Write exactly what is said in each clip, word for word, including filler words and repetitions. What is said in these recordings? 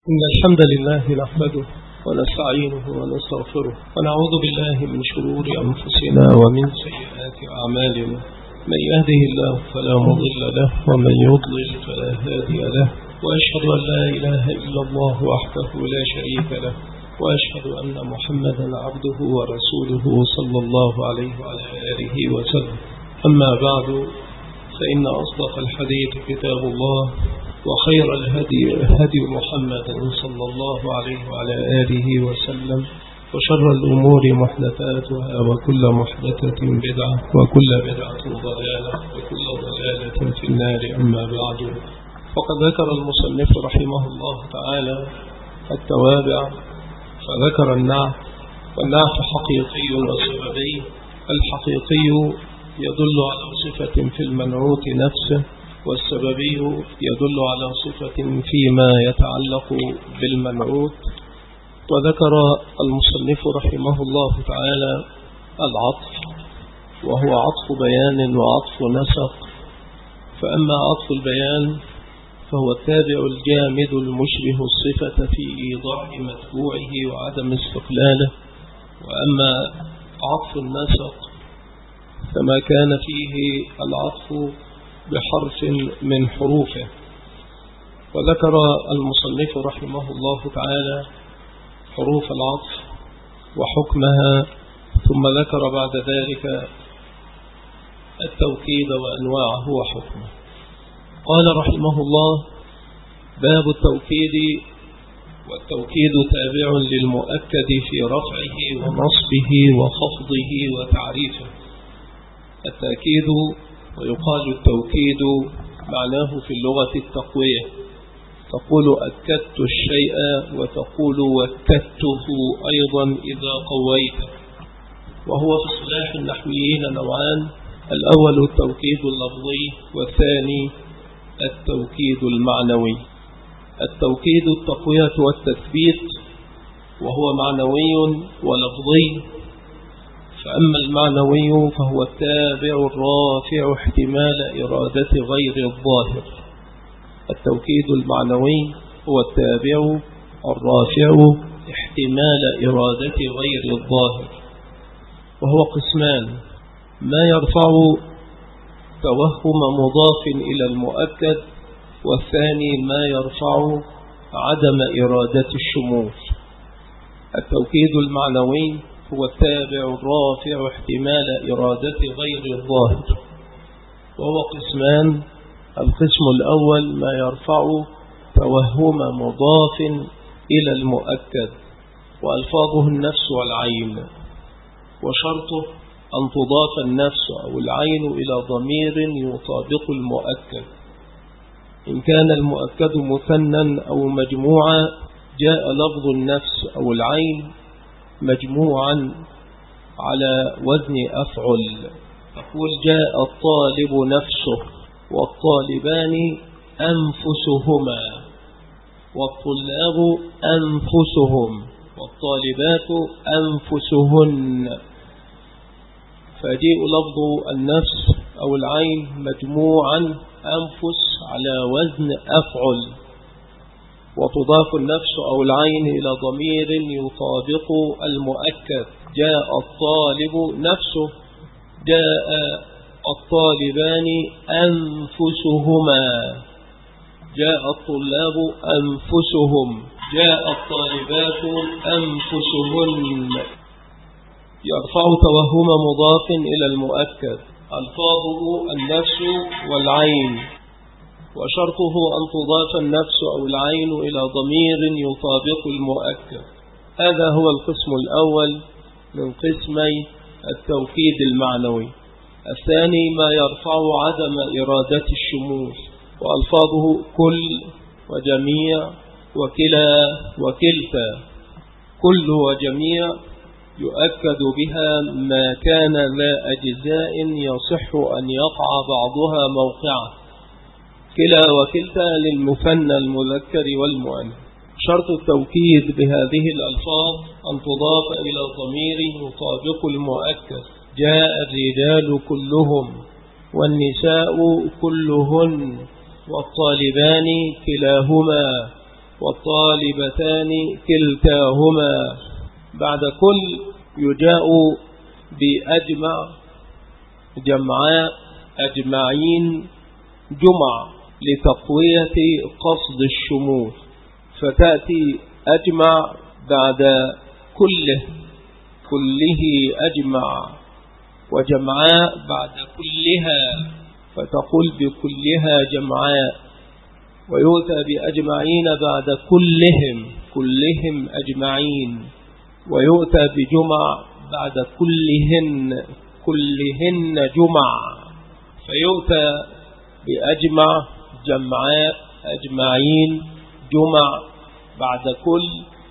إن الحمد لله نحمده ونستعينه ونستغفره ونعوذ بالله من شرور أنفسنا ومن سيئات أعمالنا. من يهده الله فلا مضل له ومن يضلل فلا هادي له، وأشهد أن لا إله إلا الله وحده لا شريك له، وأشهد أن محمدا عبده ورسوله صلى الله عليه وعلى آله وسلم. أما بعد، فإن أصدق الحديث كتاب الله، وخير الهدي هدي محمد صلى الله عليه وعلى آله وسلم، وشر الأمور محدثاتها، وكل محدثة بدعة، وكل بدعة ضلالة، وكل ضلالة في النار. أما بعد، فقد ذكر المصنف رحمه الله تعالى التوابع، فذكر النعت، والنعت حقيقي وسببي. الحقيقي يدل على صفة في المنعوت نفسه، والسببي يدل على صفة فيما يتعلق بالمنعوت. وذكر المصنف رحمه الله تعالى العطف، وهو عطف بيان وعطف نسق. فأما عطف البيان فهو التابع الجامد المشبه الصفة في إيضاح متبوعه وعدم استقلاله. وأما عطف النسق فما كان فيه العطف بحرف من حروفه. وذكر المصنف رحمه الله تعالى حروف العطف وحكمها، ثم ذكر بعد ذلك التوكيد وأنواعه وحكمه. قال رحمه الله: باب التوكيد. والتوكيد تابع للمؤكد في رفعه ونصبه وخفضه وتعريفه. التأكيد ويقال التوكيد معناه في اللغة التقوية، تقول أكدت الشيء، وتقول وكدته أيضا إذا قويته. وهو في اصطلاح النحويين نوعان: الأول التوكيد اللفظي، والثاني التوكيد المعنوي. التوكيد التقوية والتثبيت، وهو معنوي ولفظي. فأما المعنوي فهو التابع الرافع احتمال إرادة غير الظاهر. التوكيد المعنوي هو التابع الرافع احتمال إرادة غير الظاهر، وهو قسمان: ما يرفع توهم مضاف إلى المؤكد، والثاني ما يرفع عدم إرادة الشمول. التوكيد المعنوي هو التابع الرافع احتمال إرادة غير الظاهر، وهو قسمان: القسم الأول ما يرفع توهم مضاف إلى المؤكد، وألفاظه النفس والعين، وشرطه أن تضاف النفس أو العين إلى ضمير يطابق المؤكد. إن كان المؤكد مثنى أو مجموعا جاء لفظ النفس أو العين مجموعا على وزن أفعل. تقول: جاء الطالب نفسه، والطالبان أنفسهما، والطلاب أنفسهم، والطالبات أنفسهن. فيجيء لفظ النفس أو العين مجموعا أنفس على وزن أفعل، وتضاف النفس أو العين إلى ضمير يطابق المؤكد. جاء الطالب نفسه، جاء الطالبان أنفسهما، جاء الطلاب أنفسهم، جاء الطالبات أنفسهن. يرفع توهم مضاف إلى المؤكد، ألفاظه النفس والعين، وشرطه أن تضاف النفس أو العين إلى ضمير يطابق المؤكد. هذا هو القسم الأول من قسمي التوكيد المعنوي. الثاني ما يرفع عدم إرادة الشمول، وألفاظه كل وجميع وكلا وكلتا. كل وجميع يؤكد بها ما كان لا أجزاء يصح أن يقع بعضها موقعه. كلا وكلتا للمثنى المذكر والمؤنث. شرط التوكيد بهذه الألفاظ أن تضاف إلى ضمير يطابق المؤكد. جاء الرجال كلهم، والنساء كلهن، والطالبان كلاهما، والطالبتان كلتاهما. بعد كل يجاء بأجمع، جمعاء، أجمعين، جمع لتقوية قصد الشمول، فتأتي أجمع بعد كله، كله أجمع، وجمعاء بعد كلها فتقول بكلها جمعاء، ويؤتى بأجمعين بعد كلهم، كلهم أجمعين، ويؤتى بجمع بعد كلهن، كلهن جمع، فيؤتى بأجمع، جمعاء، أجمعين، جمع بعد كل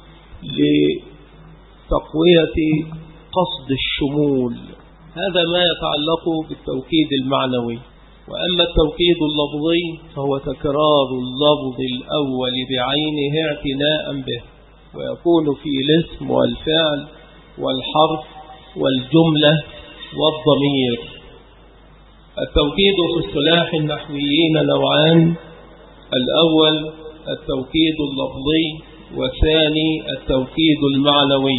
لتقوية قصد الشمول. هذا ما يتعلق بالتوكيد المعنوي. وأما التوكيد اللفظي فهو تكرار اللفظ الأول بعينه اعتناء به، ويكون في الاسم والفعل والحرف والجملة والضمير. التوكيد في اصطلاح النحويين نوعان: الأول التوكيد اللفظي، والثاني التوكيد المعنوي.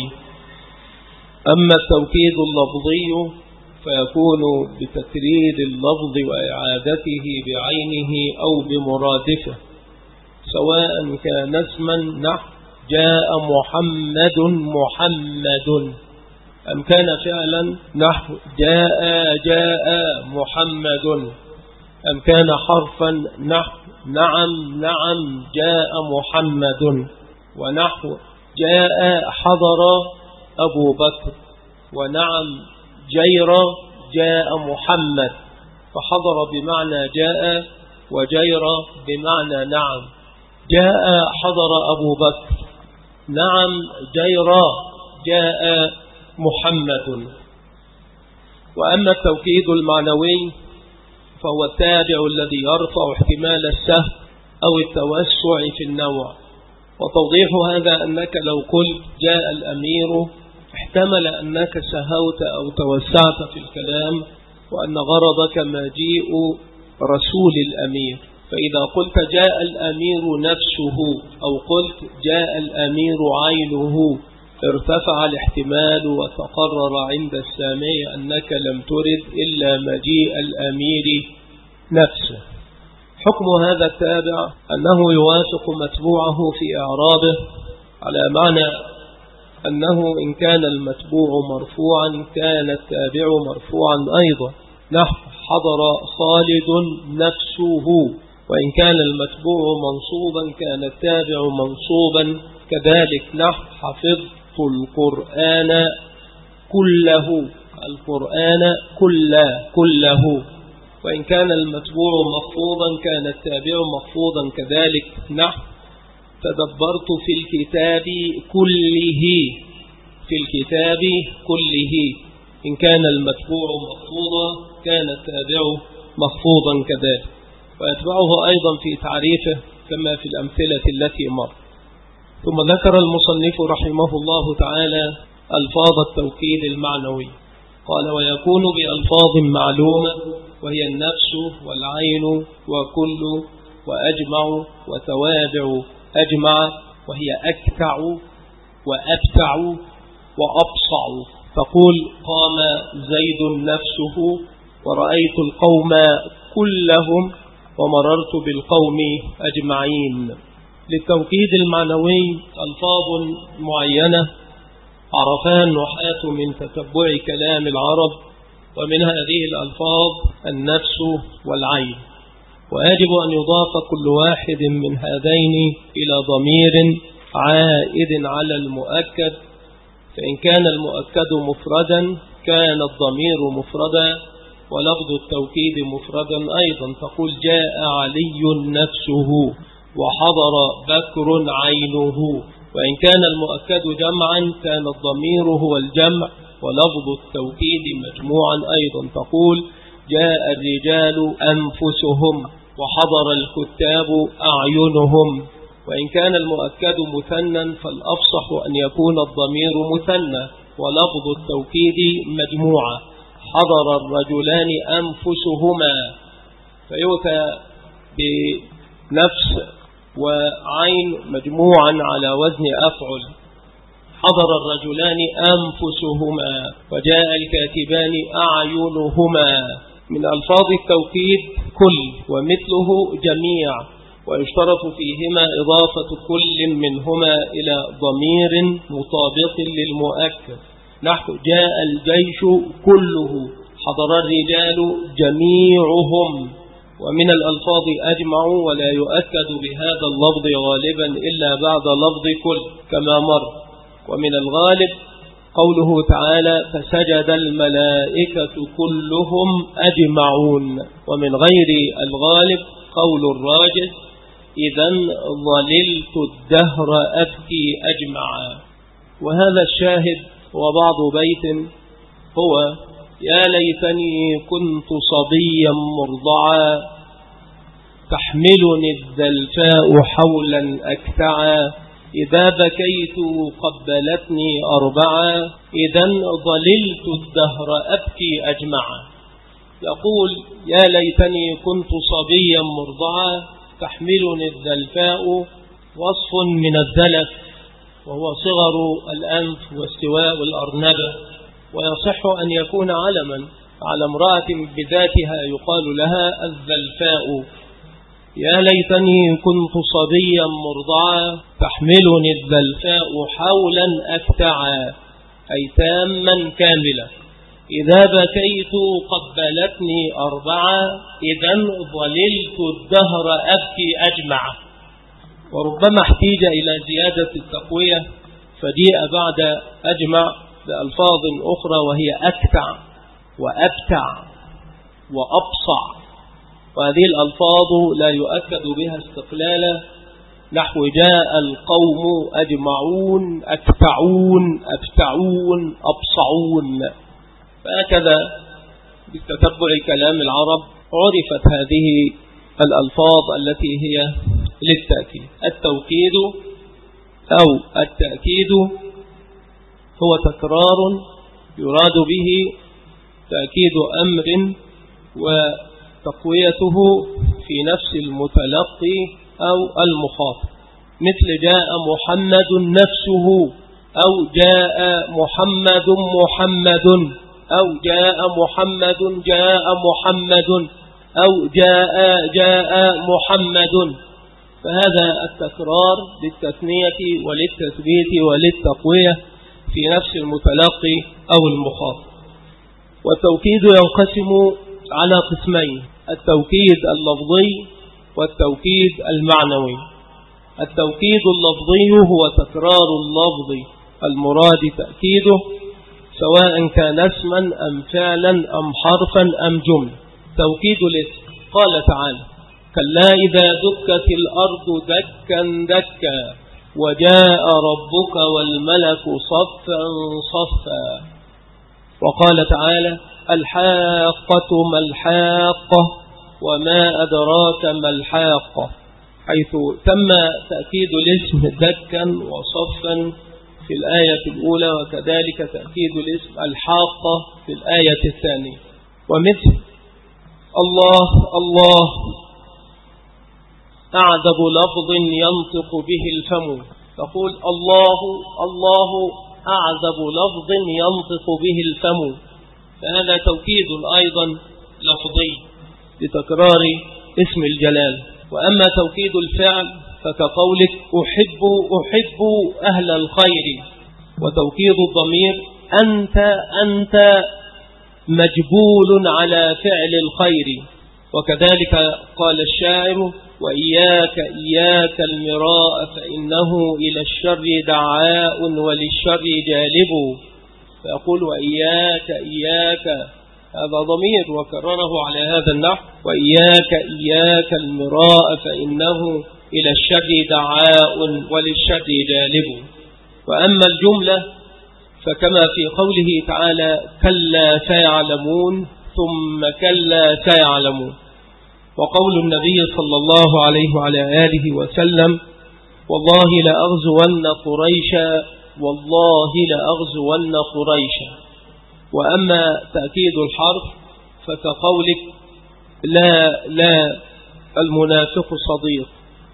أما التوكيد اللفظي فيكون بتكرير اللفظ وإعادته بعينه أو بمرادفه، سواء كان اسما نحو جاء محمد محمد، أم كان فعلا نحو جاء جاء محمد، أم كان حرفا نحو نعم نعم جاء محمد، ونحو جاء حضر أبو بكر، ونعم جير جاء محمد، فحضر بمعنى جاء، وجير بمعنى نعم. جاء حضر أبو بكر، نعم جير جاء محمد. وأما التوكيد المعنوي فهو التابع الذي يرفع احتمال السهو أو التوسع في النوع. وتوضيح هذا أنك لو قلت جاء الأمير احتمل أنك سهوت أو توسعت في الكلام، وأن غرضك مجيء رسول الأمير. فإذا قلت جاء الأمير نفسه أو قلت جاء الأمير عينه ارتفع الاحتمال، وتقرر عند السامع أنك لم ترد إلا مجيء الأمير نفسه. حكم هذا التابع أنه يوافق متبوعه في إعرابه، على معنى أنه إن كان المتبوع مرفوعا كان التابع مرفوعا أيضا، نحو حضر خالد نفسه. وإن كان المتبوع منصوبا كان التابع منصوبا كذلك، نحو حفظت القرآن كله، القرآن كله كله. وإن كان المتبوع مخفوضا كان التابع مخفوضا كذلك، نحو تدبرت في الكتاب كله، في الكتاب كله. إن كان المتبوع مخفوضا كان التابع مخفوضا كذلك. ويتبعه أيضا في تعريفه كما في الأمثلة التي مر. ثم ذكر المصنف رحمه الله تعالى ألفاظ التوكيد المعنوي، قال: ويكون بألفاظ معلومة، وهي النفس والعين وكل وأجمع وتوابع أجمع، وهي أكتع وأبتع وأبصع. تقول قام زيد نفسه، ورأيت القوم كلهم، ومررت بالقوم أجمعين. للتوكيد المعنوي ألفاظ معينة عرفها النحاة من تتبع كلام العرب، ومن هذه الألفاظ النفس والعين. ويجب أن يضاف كل واحد من هذين إلى ضمير عائد على المؤكد، فإن كان المؤكد مفردا كان الضمير مفردا، ولفظ التوكيد مفردا أيضا. تقول جاء علي نفسه، وحضر بكر عينه. وإن كان المؤكد جمعا كان الضمير هو الجمع، ولفظ التوكيد مجموعا أيضا. تقول جاء الرجال أنفسهم، وحضر الكتاب أعينهم. وإن كان المؤكد مثنى فالأفصح أن يكون الضمير مثنى، ولفظ التوكيد مجموعة. حضر الرجلان أنفسهما، فيؤتى بنفس وعين مجموعا على وزن أفعل. حضر الرجلان أنفسهما وجاء الكاتبان أعينهما. من ألفاظ التوكيد كل ومثله جميع، ويشترط فيهما إضافة كل منهما إلى ضمير مطابق للمؤكد، نحو جاء الجيش كله، حضر الرجال جميعهم. ومن الألفاظ أجمعوا، ولا يؤكد بهذا اللفظ غالبا إلا بعد لفظ كل كما مر. ومن الغالب قوله تعالى فسجد الملائكة كلهم أجمعون. ومن غير الغالب قول الراجح إذن ظللت الدهر أبكي أجمعا. وهذا الشاهد وبعض بيت هو يا ليتني كنت صبيا مرضعا تحملني الذلفاء حولا أكتعا إذا بكيت قبلتني أربعا إذن ظللت الدهر أبكي أجمعا. يقول يا ليتني كنت صبيا مرضعا تحملني الذلفاء، وصف من الذلف وهو صغر الأنف واستواء الأرنبة، ويصح أن يكون علما على امرأة بذاتها يقال لها الذلفاء. يا ليتني كنت صبيا مرضعا تحملني الذلفاء حولا أكتعا، أي تاما كاملا. إذا بكيت قبلتني أربعا إذن ظللت الدهر أبكي أجمعا. وربما احتيج إلى زيادة التقوية فجيء بعد أجمع بألفاظ أخرى وهي أكتع وأبتع وأبصع، وهذه الألفاظ لا يؤكد بها استقلالا، نحو جاء القوم أجمعون أكتعون أبتعون أبصعون. فهكذا بتتبع كلام العرب عرفت هذه الألفاظ التي هي للتأكيد. التوكيد أو التأكيد هو تكرار يراد به تأكيد أمر وتقويته في نفس المتلقي أو المخاطب، مثل جاء محمد نفسه، أو جاء محمد محمد، أو جاء محمد جاء محمد، أو جاء جاء محمد. فهذا التكرار للتثنية وللتثبيت وللتقوية في نفس المتلقي أو المخاطب. والتوكيد ينقسم على قسمين: التوكيد اللفظي والتوكيد المعنوي. التوكيد اللفظي هو تكرار اللفظ المراد تأكيده، سواء كان اسما أم فعلا أم حرفا أم جملة. توكيد الاسم قال تعالى كلا إذا دكت الأرض دكا دكا وجاء ربك والملك صفا صفا. وقال تعالى الحاقة ما الحاقة وما أدراك ما الحاقة، حيث تم تأكيد الاسم دكا وصفا في الآية الأولى، وكذلك تأكيد الاسم الحاقة في الآية الثانية. ومثل الله الله أعذب لفظ ينطق به الفم، تقول الله الله أعذب لفظ ينطق به الفم، فهذا توكيد أيضا لفظي لتكرار اسم الجلال. وأما توكيد الفعل فكقولك أحب أحب أهل الخير. وتوكيد الضمير أنت أنت مجبول على فعل الخير. وكذلك قال الشاعر وإياك إياك المراء فإنه إلى الشر دعاء وللشر جالب، فيقول وإياك إياك، هذا ضمير وكرره على هذا النحو، وإياك إياك المراء فإنه إلى الشر دعاء وللشر جالب. وأما الجملة فكما في قوله تعالى كلا سيعلمون ثم كلا سيعلمون. وقول النبي صلى الله عليه وعلى آله وسلم والله لأغزون قريشا والله لأغزون قريشا. وأما تأكيد الحرف فكقولك لا لا المنافق صديق،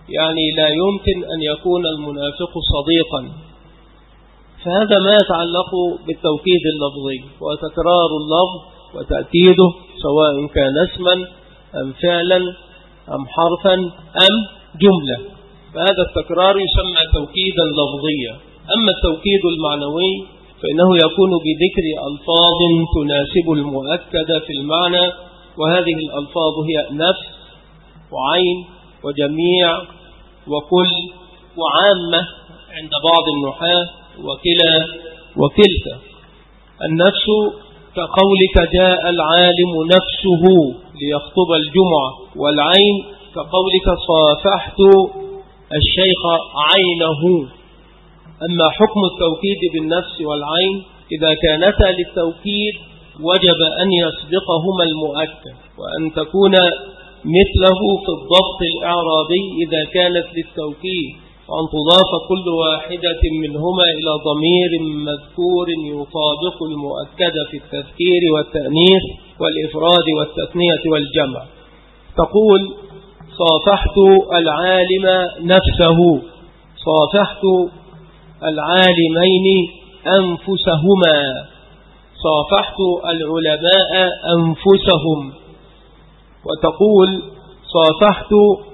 يعني لا يمكن أن يكون المنافق صديقا. فهذا ما يتعلق بالتوكيد اللفظي، وتكرار اللفظ وتأكيده سواء كان اسما أم فعلا أم حرفا أم جملة، فهذا التكرار يسمى توكيدا لفظيا. أما التوكيد المعنوي فإنه يكون بذكر ألفاظ تناسب المؤكد في المعنى، وهذه الألفاظ هي نفس وعين وجميع وكل وعامة عند بعض النحاة وكلا وكلتا. النفس كقولك جاء العالم نفسه ليخطب الجمعة، والعين كقولك صافحت الشيخ عينه. أما حكم التوكيد بالنفس والعين إذا كانتا للتوكيد وجب أن يسبقهما المؤكد، وأن تكون مثله في الضبط الإعرابي إذا كانت للتوكيد، وأن تضاف كل واحدة منهما إلى ضمير مذكور يطابق المؤكد في التذكير والتأنيث والإفراد والتثنية والجمع. تقول صافحت العالم نفسه، صافحت العالمين أنفسهما، صافحت العلماء أنفسهم. وتقول صافحت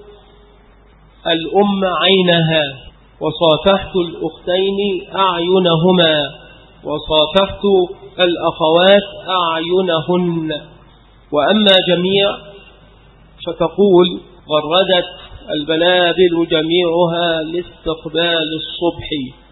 الأم عينها، وصافحت الأختين أعينهما، وصافحت الأخوات أعينهن. وأما جميع فتقول غردت البلابل جميعها لاستقبال الصبح،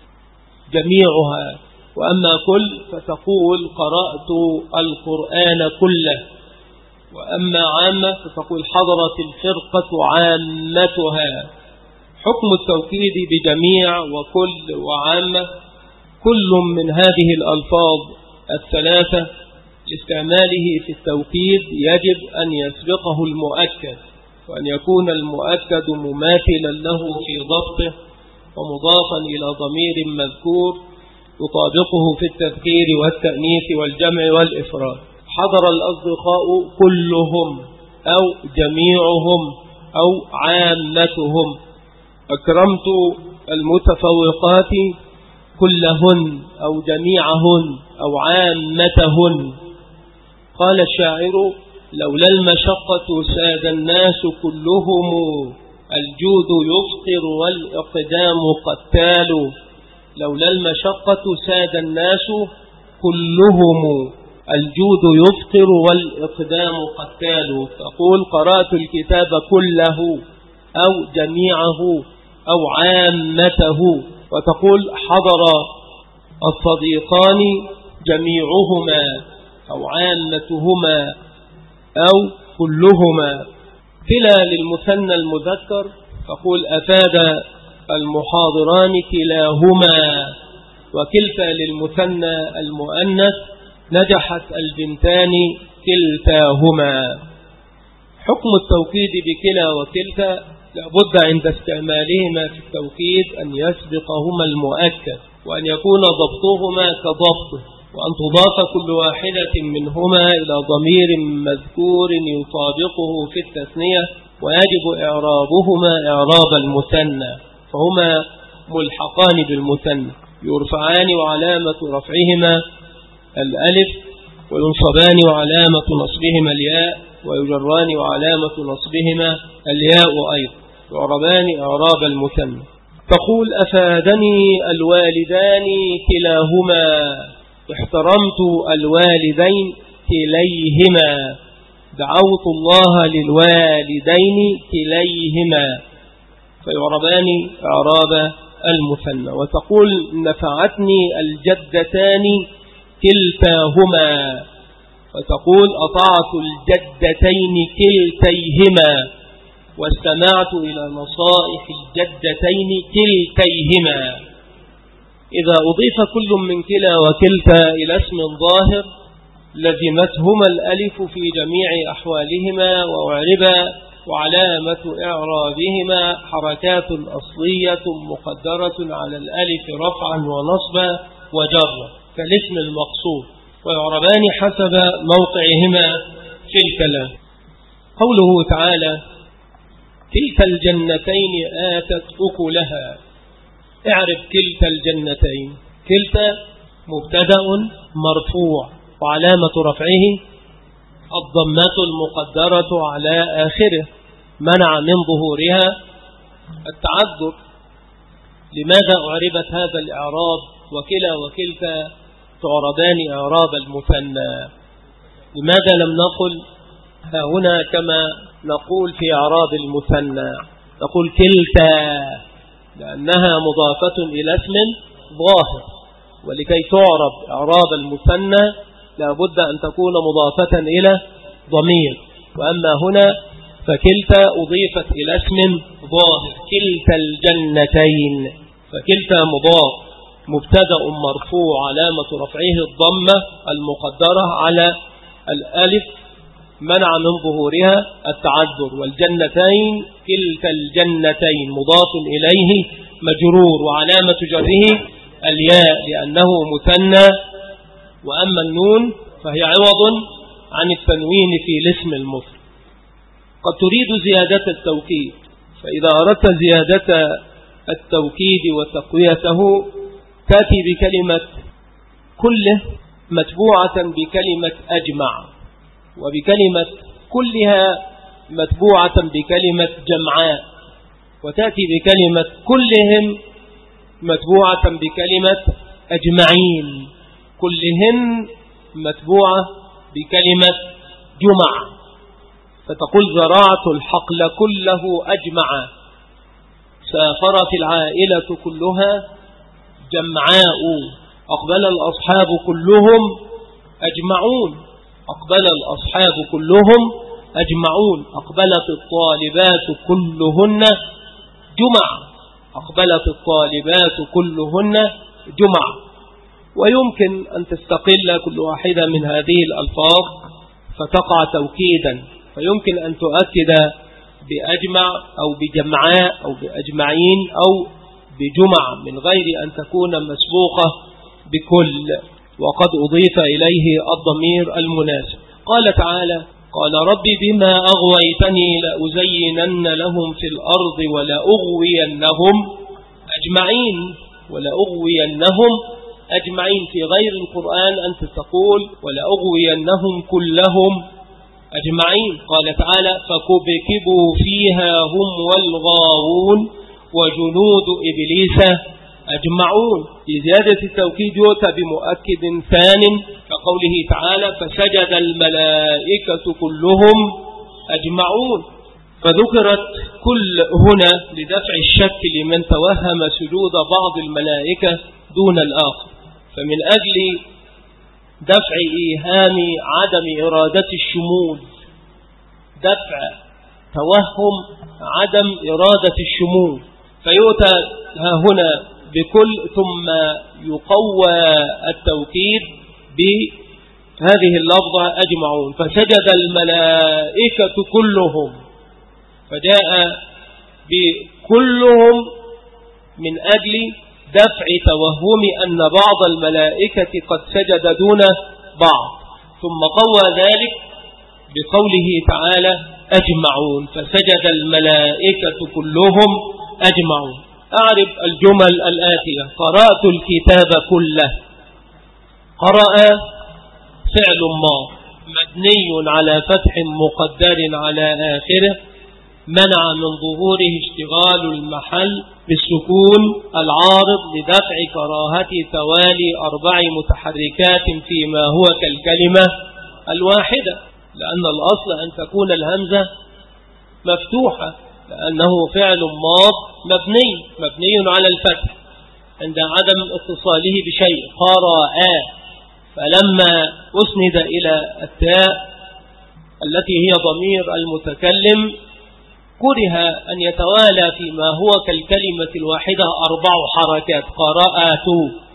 جميعها. وأما كل فتقول قرأت القرآن كله. وأما عامة فتقول حضرت الفرقة عامتها. حكم التوكيد بجميع وكل وعامة: كل من هذه الألفاظ الثلاثة لاستعماله في التوكيد يجب أن يسبقه المؤكد، وأن يكون المؤكد مماثلا له في ضبطه ومضافا إلى ضمير مذكور يطابقه في التذكير والتأنيث والجمع والإفراد. حضر الأصدقاء كلهم أو جميعهم أو عامتهم. أكرمت المتفوقات كلهن أو جميعهن أو عامتهن. قال الشاعر: لولا المشقة ساد الناس كلهم، الجود يفطر والإقدام قتال. لولا المشقة ساد الناس كلهم، الجود يفطر والإقدام قتال. تقول قرأت الكتاب كله أو جميعه أو عامته. وتقول حضر الصديقان جميعهما أو عامتهما أو كلهما. كلا للمثنى المذكر، تقول أفاد المحاضران كلاهما. وكلتا للمثنى المؤنث، نجحت البنتان كلتاهما. حكم التوكيد بكلا وكلتا: لابد عند استعمالهما في التوكيد أن يسبقهما المؤكد، وأن يكون ضبطهما كضبطه، وأن تضاف كل واحدة منهما إلى ضمير مذكور يطابقه في التثنية، ويجب إعرابهما إعراب المثنى، فهما ملحقان بالمثنى، يرفعان وعلامة رفعهما الألف، وينصبان وعلامة نصبهما الياء، ويجران وعلامة نصبهما الياء أيضا، يعربان إعراب المثنى. تقول أفادني الوالدان كلاهما، احترمت الوالدين كليهما، دعوت الله للوالدين كليهما، فيعربان إعراب المثنى. وتقول نفعتني الجدتان كلتاهما، فتقول أطعت الجدتين كلتيهما، واستمعت إلى نصائح الجدتين كلتيهما. إذا أضيف كل من كلا وكلتا إلى اسم ظاهر لزمتهما الألف في جميع أحوالهما وأعربا، وعلامة إعرابهما حركات أصلية مقدرة على الألف رفعا ونصبا وجرا كالاسم المقصود، ويعربان حسب موقعهما في الكلام. قوله تعالى: كلتا الجنتين آتت أكلها. اعرف كلتا الجنتين. كلتا مبتدأ مرفوع وعلامة رفعه الضمة المقدرة على آخره منع من ظهورها التعذر. لماذا أعربت هذا الإعراب وكلا وكلتا تعربان إعراب المثنى؟ لماذا لم نقل ها هنا كما نقول في إعراب المثنى؟ نقول كلتا لأنها مضافة إلى اسم ظاهر، ولكي تعرب إعراب المثنى لابد أن تكون مضافة إلى ضمير، وأما هنا فكلتا أضيفت إلى اسم ظاهر كلتا الجنتين، فكلتا مضاف مبتدأ مرفوع علامة رفعه الضمة المقدرة على الألف منع من ظهورها التعذر، والجنتين كلتا الجنتين مضاف إليه مجرور وعلامة جره الياء لأنه مثنى، وأما النون فهي عوض عن التنوين في الاسم المفرد. قد تريد زيادة التوكيد، فإذا أردت زيادة التوكيد وتقويته تأتي بكلمة كله متبوعة بكلمة أجمع، وبكلمة كلها متبوعة بكلمة جمعاء، وتأتي بكلمة كلهم متبوعة بكلمة أجمعين، كلهن متبوعة بكلمة جمع، فتقول زراعة الحقل كله أجمع، سافرت العائلة كلها جمعاء، أقبل الأصحاب كلهم أجمعون، أقبل الأصحاب كلهم أجمعون، أقبلت الطالبات كلهن جمع، أقبلت الطالبات كلهن جمع. ويمكن أن تستقل كل واحدة من هذه الألفاظ فتقع توكيدا، فيمكن أن تؤكد بأجمع أو بجمعاء أو بأجمعين أو بجمع من غير أن تكون مسبوقة بكل، وقد أضيف إليه الضمير المناسب. قال تعالى: قال ربي بما أغويتني لأزينن لهم في الأرض ولأغوينهم أجمعين، ولأغوينهم أجمعين. في غير القرآن أنت تقول ولأغوينهم كلهم أجمعين. قال تعالى: فكبكبوا فيها هم والغاوون وجنود إبليس أجمعون. في زيادة التوكيد يؤتى بمؤكد ثان كقوله تعالى: فسجد الملائكة كلهم أجمعون. فذكرت كل هنا لدفع الشك لمن توهم سجود بعض الملائكة دون الآخر، فمن أجل دفع إيهام عدم إرادة الشمول، دفع توهم عدم إرادة الشمول، فيؤتى ها هنا بكل ثم يقوى التوكيد بهذه اللفظة أجمعون. فسجد الملائكة كلهم، فجاء بكلهم من أجل دفع توهم أن بعض الملائكة قد سجد دون بعض، ثم قوى ذلك بقوله تعالى أجمعون، فسجد الملائكة كلهم أجمعون. أعرف الجمل الآتية: قرأت الكتاب كله. قرأ فعل ما مبني على فتح مقدر على آخره منع من ظهوره اشتغال المحل بالسكون العارض لدفع كراهة توالي أربع متحركات فيما هو كالكلمة الواحدة، لأن الأصل أن تكون الهمزة مفتوحة، لأنه فعل ماض مبني مبني على الفتح عند عدم اتصاله بشيء. قرأ، فلما أسند إلى التاء التي هي ضمير المتكلم كره أن يتوالى فيما هو كالكلمة الواحدة أربع حركات، قرأت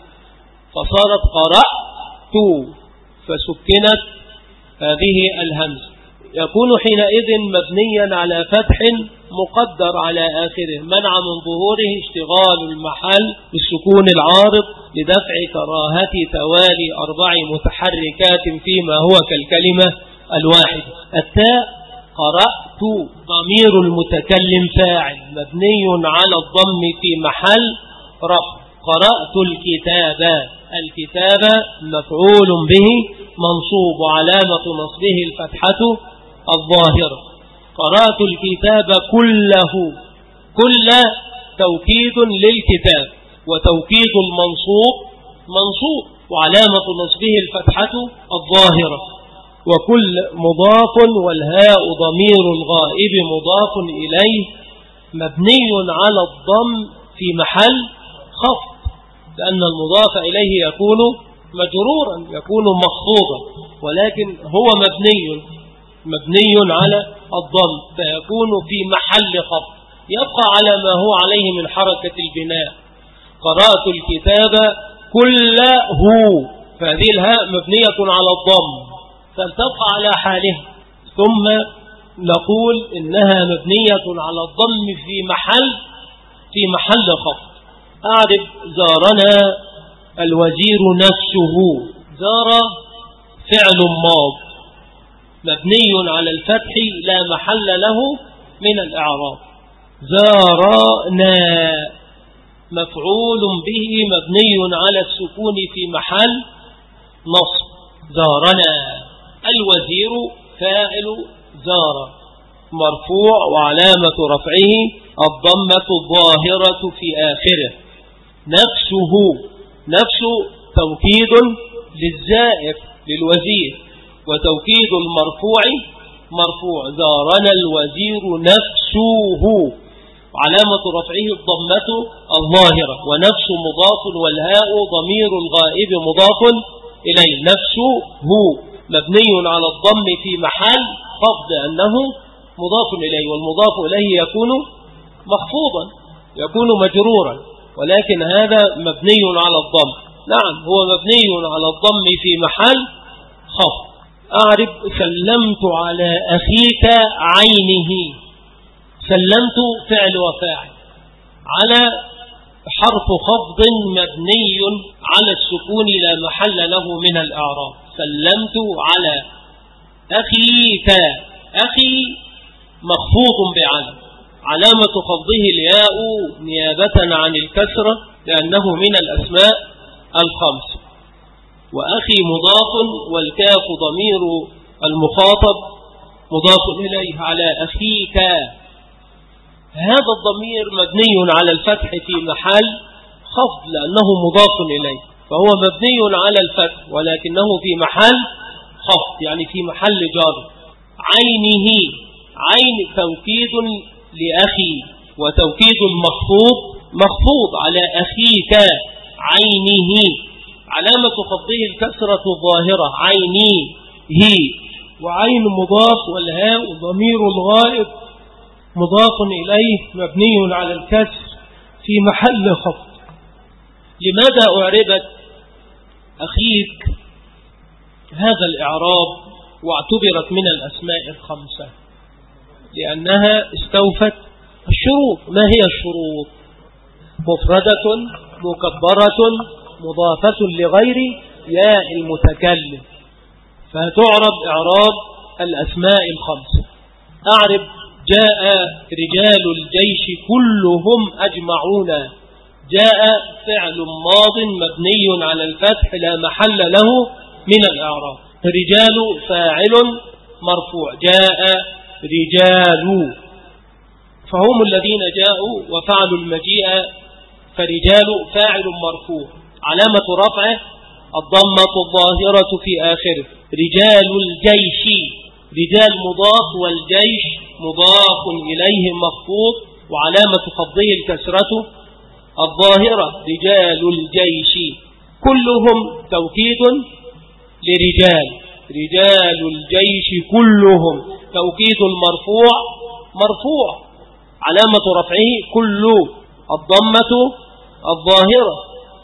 فصارت قرأت، فسكنت هذه الهمزة، يكون حينئذ مبنيا على فتح مقدر على آخره منع من ظهوره اشتغال المحل بالسكون العارض لدفع كراهة توالي أربع متحركات فيما هو كالكلمة الواحدة. التاء قرأت ضمير المتكلم فاعل مبني على الضم في محل رفع. قرأت الكتاب، الكتاب مفعول به منصوب وعلامة نصبه الفتحة الظاهرة. قرأت الكتاب كله، كل توكيد للكتاب، وتوكيد المنصوب منصوب وعلامة نصبه الفتحة الظاهرة. وكل مضاف والهاء ضمير الغائب مضاف إليه مبني على الضم في محل خفض، لأن المضاف إليه يكون مجرورا يكون مخفوضا، ولكن هو مبني مبني على الضم فيكون في محل خفض، يبقى على ما هو عليه من حركة البناء. قرأت الكتاب كله، فهذه الهاء مبنية على الضم فلتبقى على حالها، ثم نقول إنها مبنية على الضم في محل في محل خفض. أعرف زارنا الوزير نفسه، زار فعل ماض مبني على الفتح لا محل له من الإعراب. زارنا مفعول به مبني على السكون في محل نصب زارنا. الوزير فاعل زار مرفوع وعلامة رفعه الضمة الظاهرة في آخره. نفسه، نفس توكيد للزائر للوزير، وتوكيد المرفوع مرفوع زارنا الوزير نفسه وعلامة رفعه الضمة الظاهرة. ونفس مضاف والهاء ضمير الغائب مضاف إليه. نفسه مبني على الضم في محل خفض أنه مضاف إليه، والمضاف إليه يكون مخفوضا يكون مجرورا، ولكن هذا مبني على الضم. نعم هو مبني على الضم في محل خفض. أعرف سلمت على أخيك عينه. سلمت فعل وفاعل على حرف خفض مبني على السكون لا محل له من الإعراب. سلمت على أخيك، أخي مخفوض بعلم علامة خفضه الياء نيابة عن الكسرة لأنه من الأسماء الخمس. وأخي مضاف والكاف ضمير المخاطب مضاف إليه على أخيك. هذا الضمير مبني على الفتح في محل خفض لأنه مضاف إليه، فهو مبني على الفتح ولكنه في محل خفض يعني في محل جر. عينه، عين توكيد لأخي، وتوكيد المخفوض مخفوض على أخيك عينه علامة خفضه الكسرة الظاهرة عيني هي. وعين مضاف والهاء ضمير الغائب مضاف إليه مبني على الكسر في محل خفض. لماذا أعربت أخيك هذا الإعراب واعتبرت من الأسماء الخمسة؟ لأنها استوفت الشروط. ما هي الشروط؟ مفردة مكبرة مضافة لغير ياء المتكلم، فتعرب إعراب الأسماء الخمسة. أعرب جاء رجال الجيش كلهم أجمعون. جاء فعل ماض مبني على الفتح لا محل له من الإعراب. رجال فاعل مرفوع جاء رجال، فهم الذين جاءوا وفعلوا المجيء، فرجال فاعل مرفوع علامة رفعه الضمة الظاهرة في آخره. رجال الجيش، رجال مضاف والجيش مضاف إليه مخفوض وعلامة خفضه الكسرة الظاهرة. رجال الجيش كلهم توكيد لرجال. رجال الجيش كلهم توكيد المرفوع مرفوع علامة رفعه كل الضمة الظاهرة.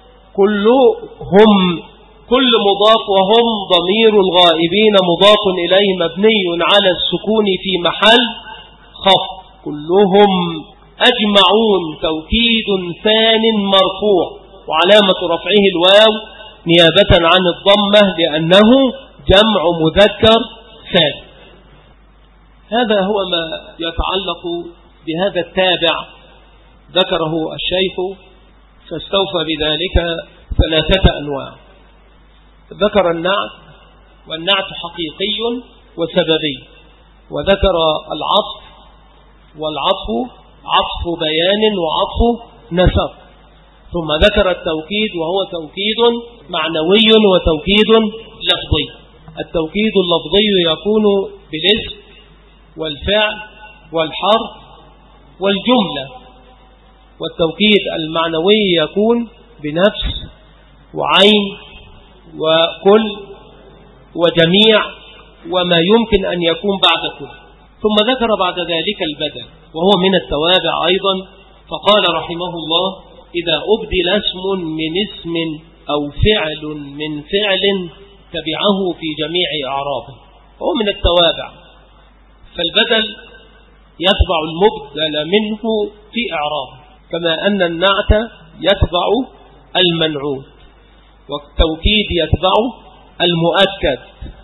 كلهم كل مضاف وهم ضمير الغائبين مضاف إليه مبني على السكون في محل خفض. كلهم أجمعون توكيد ثان مرفوع وعلامة رفعه الواو نيابة عن الضمة لأنه جمع مذكر ثاني. هذا هو ما يتعلق بهذا التابع ذكره الشيخ، فاستوفى بذلك ثلاثة أنواع. ذكر النعت، والنعت حقيقي وسببي، وذكر العطف، والعطف عطف بيان وعطف نسق، ثم ذكر التوكيد وهو توكيد معنوي وتوكيد لفظي. التوكيد اللفظي يكون بالاسم والفعل والحرف والجملة، والتوكيد المعنوي يكون بنفس وعين وكل وجميع وما يمكن أن يكون بعد كل. ثم ذكر بعد ذلك البدل وهو من التوابع أيضا، فقال رحمه الله: إذا أبدل اسم من اسم أو فعل من فعل تبعه في جميع أعرابه، هو من التوابع. فالبدل يتبع المبدل منه في إعرابه، كما أن النعت يتبع المنعوت، والتوكيد يتبع المؤكد.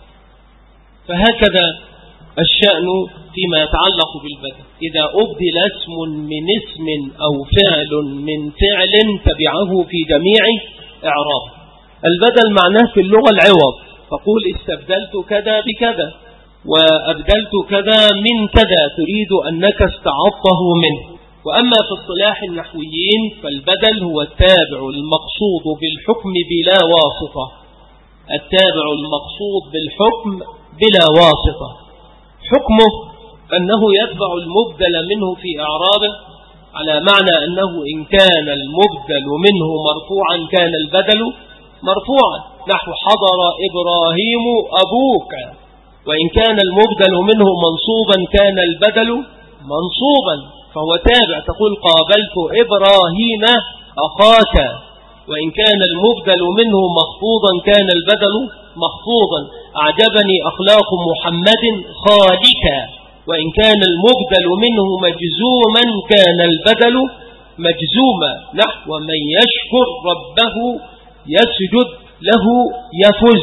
فهكذا الشأن فيما يتعلق بالبدل، إذا أبدل اسم من اسم أو فعل من فعل تبعه في جميع إعرابه. البدل معناه في اللغة العوض، فقول استبدلت كذا بكذا وأبدلت كذا من كذا، تريد أنك استعطه منه. وأما في اصطلاح النحويين فالبدل هو التابع المقصود بالحكم بلا واسطة، التابع المقصود بالحكم بلا واسطة. حكمه أنه يتبع المبدل منه في إعرابه، على معنى أنه إن كان المبدل منه مرفوعا كان البدل مرفوعا، نحو حضر إبراهيم أبوك. وإن كان المبدل منه منصوبا كان البدل منصوبا، فهو تابع، تقول قابلت إبراهيم أخاك. وإن كان المبدل منه مخفوضا كان البدل مخفوضا، أعجبني أخلاق محمد خالك. وإن كان المبدل منه مجزوما كان البدل مجزوما، نحو من يشكر ربه يسجد له يفز.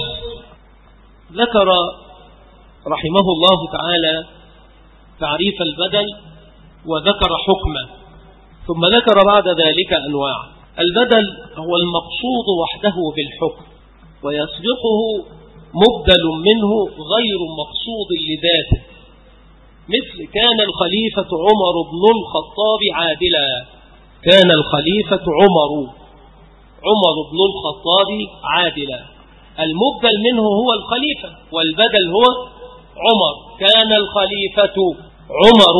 ذكر رحمه الله تعالى تعريف البدل وذكر حكمه، ثم ذكر بعد ذلك أنواع. البدل هو المقصود وحده بالحكم، ويسبقه مبدل منه غير مقصود لذاته، مثل كان الخليفة عمر بن الخطاب عادلا. كان الخليفة عمر عمر بن الخطاب عادلا، المبدل منه هو الخليفة، والبدل هو عمر. كان الخليفة عمر،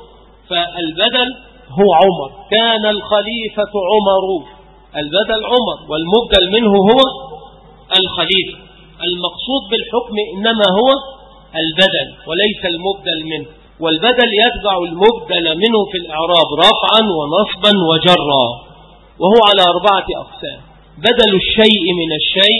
فالبدل هو عمر. كان الخليفة عمر، البدل عمر، والمبدل منه هو الخليفة. المقصود بالحكم إنما هو البدل وليس المبدل منه، والبدل يتبع المبدل منه في الإعراب رفعا ونصبا وجرا، وهو على أربعة أقسام: بدل الشيء من الشيء،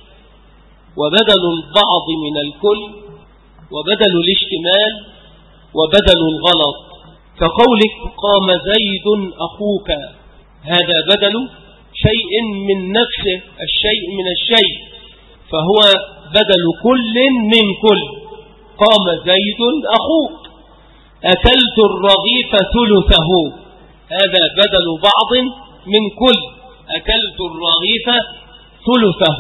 وبدل البعض من الكل، وبدل الاشتمال، وبدل الغلط. كقولك قام زيد أخوك، هذا بدل شيء من نفسه، الشيء من الشيء، فهو بدل كل من كل. قام زيد أخوك. أكلت الرغيف ثلثه، هذا بدل بعض من كل. أكلت الرغيف ثلثه.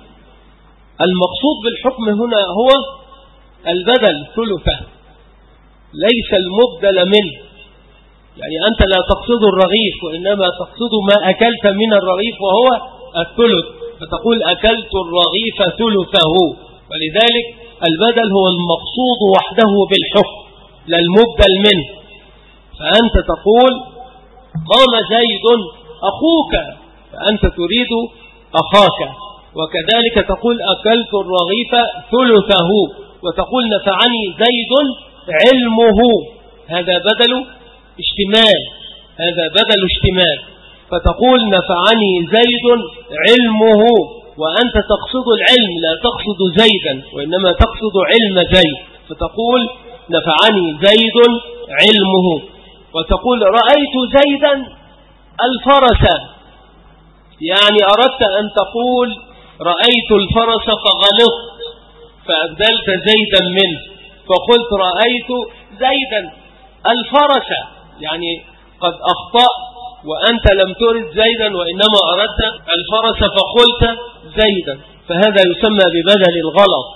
المقصود بالحكم هنا هو البدل ثلثه، ليس المبدل منه. يعني أنت لا تقصد الرغيف، وإنما تقصد ما أكلت من الرغيف وهو الثلث، فتقول أكلت الرغيف ثلثه. ولذلك البدل هو المقصود وحده بالحكم لا المبدل منه. فأنت تقول قام زيد أخوك، فأنت تريد أخاك. وكذلك تقول أكلت الرغيف ثلثه، وتقول نفعني زيد علمه، هذا بدل اشتمال، هذا بدل اشتمال. فتقول نفعني زيد علمه، وأنت تقصد العلم لا تقصد زيدا، وإنما تقصد علم زيد، فتقول نفعني زيد علمه. وتقول رأيت زيدا الفرس، يعني أردت أن تقول رأيت الفرس فغلطت فأبدلت زيدا منه، فقلت رأيت زيدا الفرس، يعني قد أخطأت وأنت لم ترد زيدا وإنما أردت الفرس فقلت زيدا، فهذا يسمى ببدل الغلط.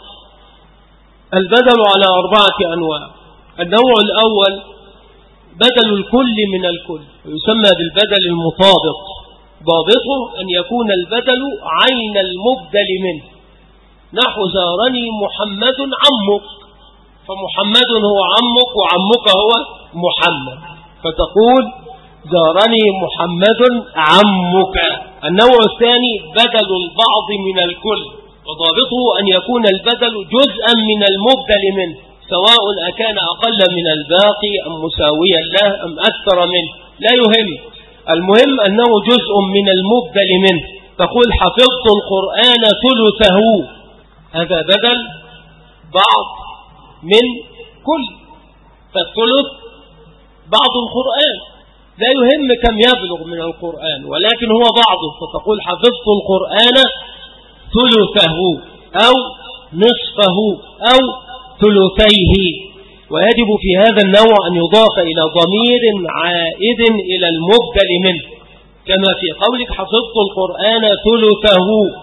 البدل على أربعة أنواع. النوع الأول بدل الكل من الكل، ويسمى بالبدل المطابق، ضابطه أن يكون البدل عين المبدل منه، نحو زارني محمد عمك، فمحمد هو عمك وعمك هو محمد، فتقول زارني محمد عمك. النوع الثاني بدل البعض من الكل، وضابطه أن يكون البدل جزءا من المبدل منه، سواء أكان أقل من الباقي أم مساويا له أم أكثر منه، لا يهم، المهم أنه جزء من المبدل منه. تقول حفظت القرآن ثلثه، هذا بدل بعض من كل، فالثلث بعض القرآن، لا يهم كم يبلغ من القرآن ولكن هو بعضه، فتقول حفظت القرآن ثلثه أو نصفه أو ثلثيه. ويجب في هذا النوع أن يضاف إلى ضمير عائد إلى المبدل منه، كما في قولك حفظت القرآن ثلثه،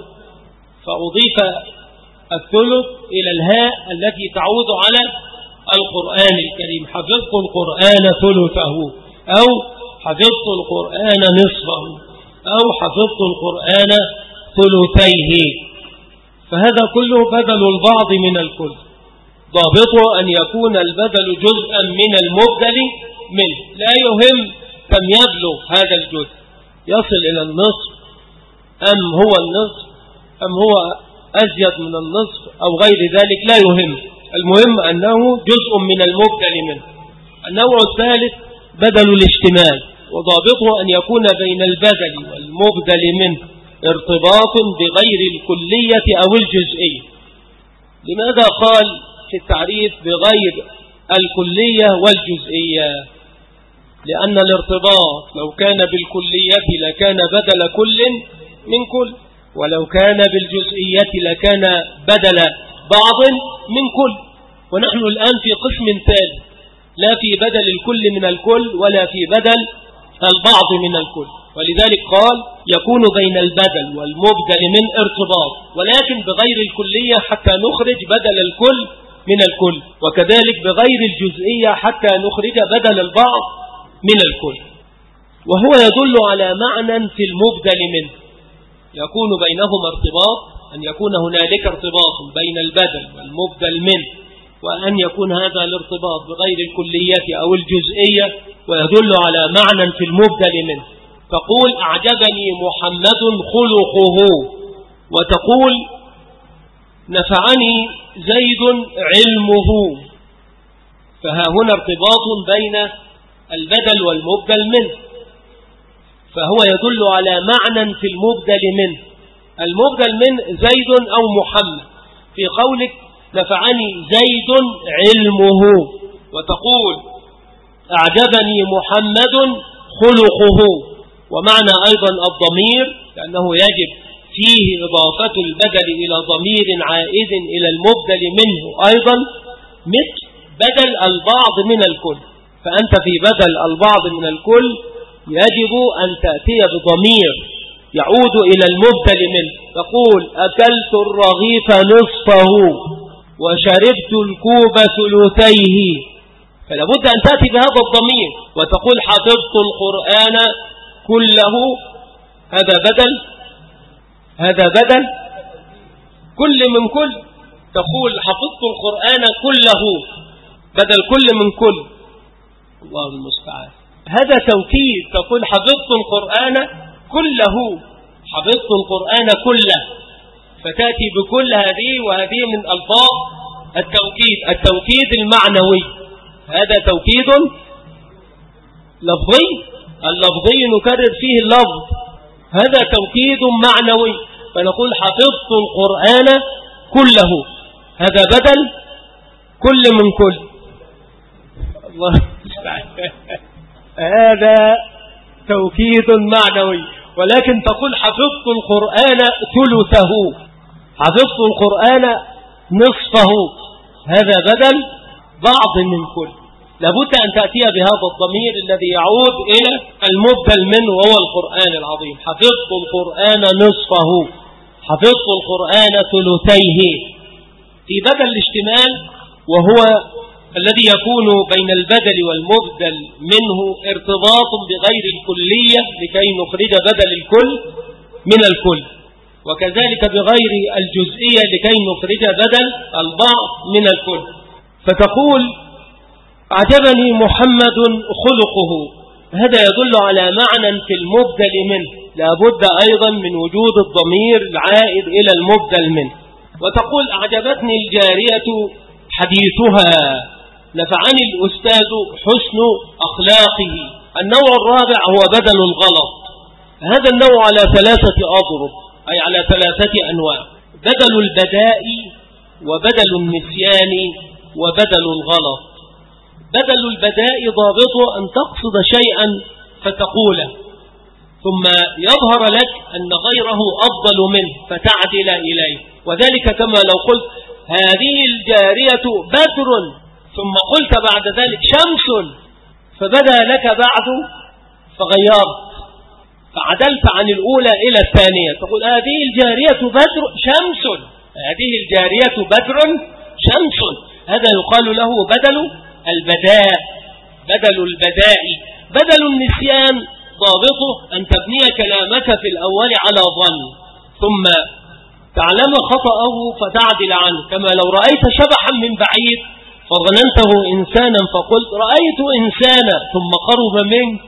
فأضيف الثلث إلى الهاء التي تعود على القرآن الكريم، حفظت القرآن ثلثه أو حفظت القرآن نصفه أو حفظت القرآن ثلثيه، فهذا كله بدل البعض من الكل، ضابطه أن يكون البدل جزءا من المبدل منه، لا يهم كم يبلغ هذا الجزء، يصل إلى النصف أم هو النصف أم هو أزيد من النصف أو غير ذلك، لا يهم، المهم أنه جزء من المبدل منه. النوع الثالث بدل الاشتمال، وضابطه أن يكون بين البدل والمبدل منه ارتباط بغير الكلية أو الجزئية. لماذا قال في التعريف بغير الكلية والجزئية؟ لأن الارتباط لو كان بالكلية لكان بدل كل من كل، ولو كان بالجزئية لكان بدل بعض من كل، ونحن الآن في قسم ثالث، لا في بدل الكل من الكل ولا في بدل البعض من الكل، ولذلك قال يكون بين البدل والمبدل من ارتباط، ولكن بغير الكلية حتى نخرج بدل الكل من الكل، وكذلك بغير الجزئية حتى نخرج بدل البعض من الكل. وهو يدل على معنى في المبدل منه، يكون بينهما ارتباط، أن يكون هنالك ارتباط بين البدل والمبدل منه، وأن يكون هذا الارتباط بغير الكلية أو الجزئية، ويدل على معنى في المبدل منه. تقول أعجبني محمد خلقه، وتقول نفعني زيد علمه، فها هنا ارتباط بين البدل والمبدل منه، فهو يدل على معنى في المبدل منه. المبدل منه زيد أو محمد، في قولك نفعني زيد علمه، وتقول أعجبني محمد خلقه، ومعنى أيضا الضمير، لأنه يجب فيه إضافة البدل إلى ضمير عائد إلى المبدل منه أيضا، مثل بدل البعض من الكل، فأنت في بدل البعض من الكل يجب أن تأتي بضمير يعود إلى المبدل منه، تقول أكلت الرغيف نصفه وشربت الكوب ثلثيه، فلا بد أن تأتي بهذا الضمير، وتقول حفظت القرآن كله، هذا بدل هذا بدل كل من كل، تقول حفظت القرآن كله بدل كل من كل، الله المستعان، هذا توكيد، تقول حفظت القرآن كله، حفظت القرآن كله، فتأتي بكل هذه، وهذه من ألفاظ التوكيد، التوكيد المعنوي، هذا توكيد لفظي، اللفظي نكرر فيه اللفظ، هذا توكيد معنوي، فنقول حفظت القرآن كله، هذا بدل كل من كل، الله هذا توكيد معنوي. ولكن تقول حفظت القرآن ثلثه، حفظت القرآن نصفه، هذا بدل بعض من كل. لابد أن تأتي بهذا الضمير الذي يعود إلى المبدل منه وهو القرآن العظيم. حفظت القرآن نصفه، حفظت القرآن ثلثيه، في بدل الاشتمال وهو الذي يكون بين البدل والمبدل منه ارتباط بغير الكلية لكي نخرج بدل الكل من الكل، وكذلك بغير الجزئية لكي نخرج بدل البعض من الكل. فتقول أعجبني محمد خلقه، هذا يدل على معنى في المبدل منه، لابد أيضا من وجود الضمير العائد إلى المبدل منه. وتقول أعجبتني الجارية حديثها، نفعني الأستاذ حسن أخلاقه. النوع الرابع هو بدل الغلط. هذا النوع على ثلاثة أضرب، أي على ثلاثة أنواع: بدل البداء، وبدل النسيان، وبدل الغلط. بدل البداء ضابطه أن تقصد شيئا فتقوله، ثم يظهر لك أن غيره أفضل منه فتعدل إليه، وذلك كما لو قلت هذه الجارية بدر، ثم قلت بعد ذلك شمس، فبدا لك بعد فغيرت، فعدلت عن الأولى إلى الثانية، تقول هذه الجارية بدر شمس، هذه الجارية بدر شمس. هذا يقال له بدل البداء، بدل البداء. بدل النسيان ضابطه أن تبني كلامك في الأول على ظن، ثم تعلم خطأه فتعدل عنه، كما لو رأيت شبحا من بعيد فظننته إنسانا فقلت رأيت إنسانا، ثم قرب منك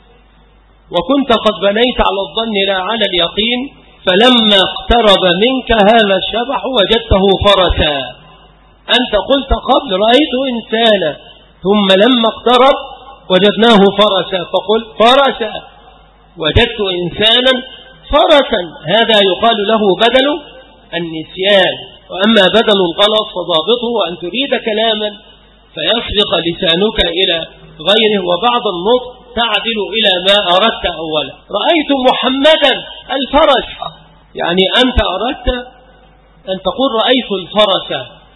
وكنت قد بنيت على الظن لا على اليقين، فلما اقترب منك هذا الشبح وجدته فرسا. أنت قلت قبل رأيت إنسانا، ثم لما اقترب وجدناه فرسا فقلت فرسا، وجدت إنسانا فرسا. هذا يقال له بدل النسيان. وأما بدل الغلط فضابطه أن تريد كلاما فيسبق لسانك إلى غيره، وبعض النطق تعدل إلى ما أردت أولا. رأيت محمدا الفرس، يعني أنت أردت أن تقول رأيت الفرس،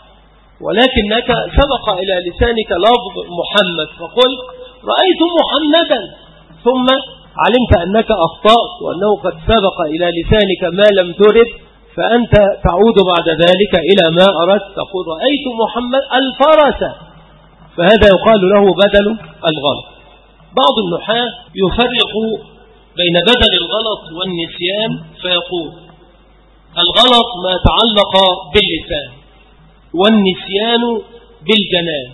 ولكنك سبق إلى لسانك لفظ محمد فقلت رأيت محمدا، ثم علمت أنك أخطأت وأنه قد سبق إلى لسانك ما لم ترد، فأنت تعود بعد ذلك إلى ما أردت، تقول رأيت محمد الفرس، فهذا يقال له بدل الغلط. بعض النحاة يفرق بين بدل الغلط والنسيان فيقول الغلط ما تعلق باللسان، والنسيان بالجنان.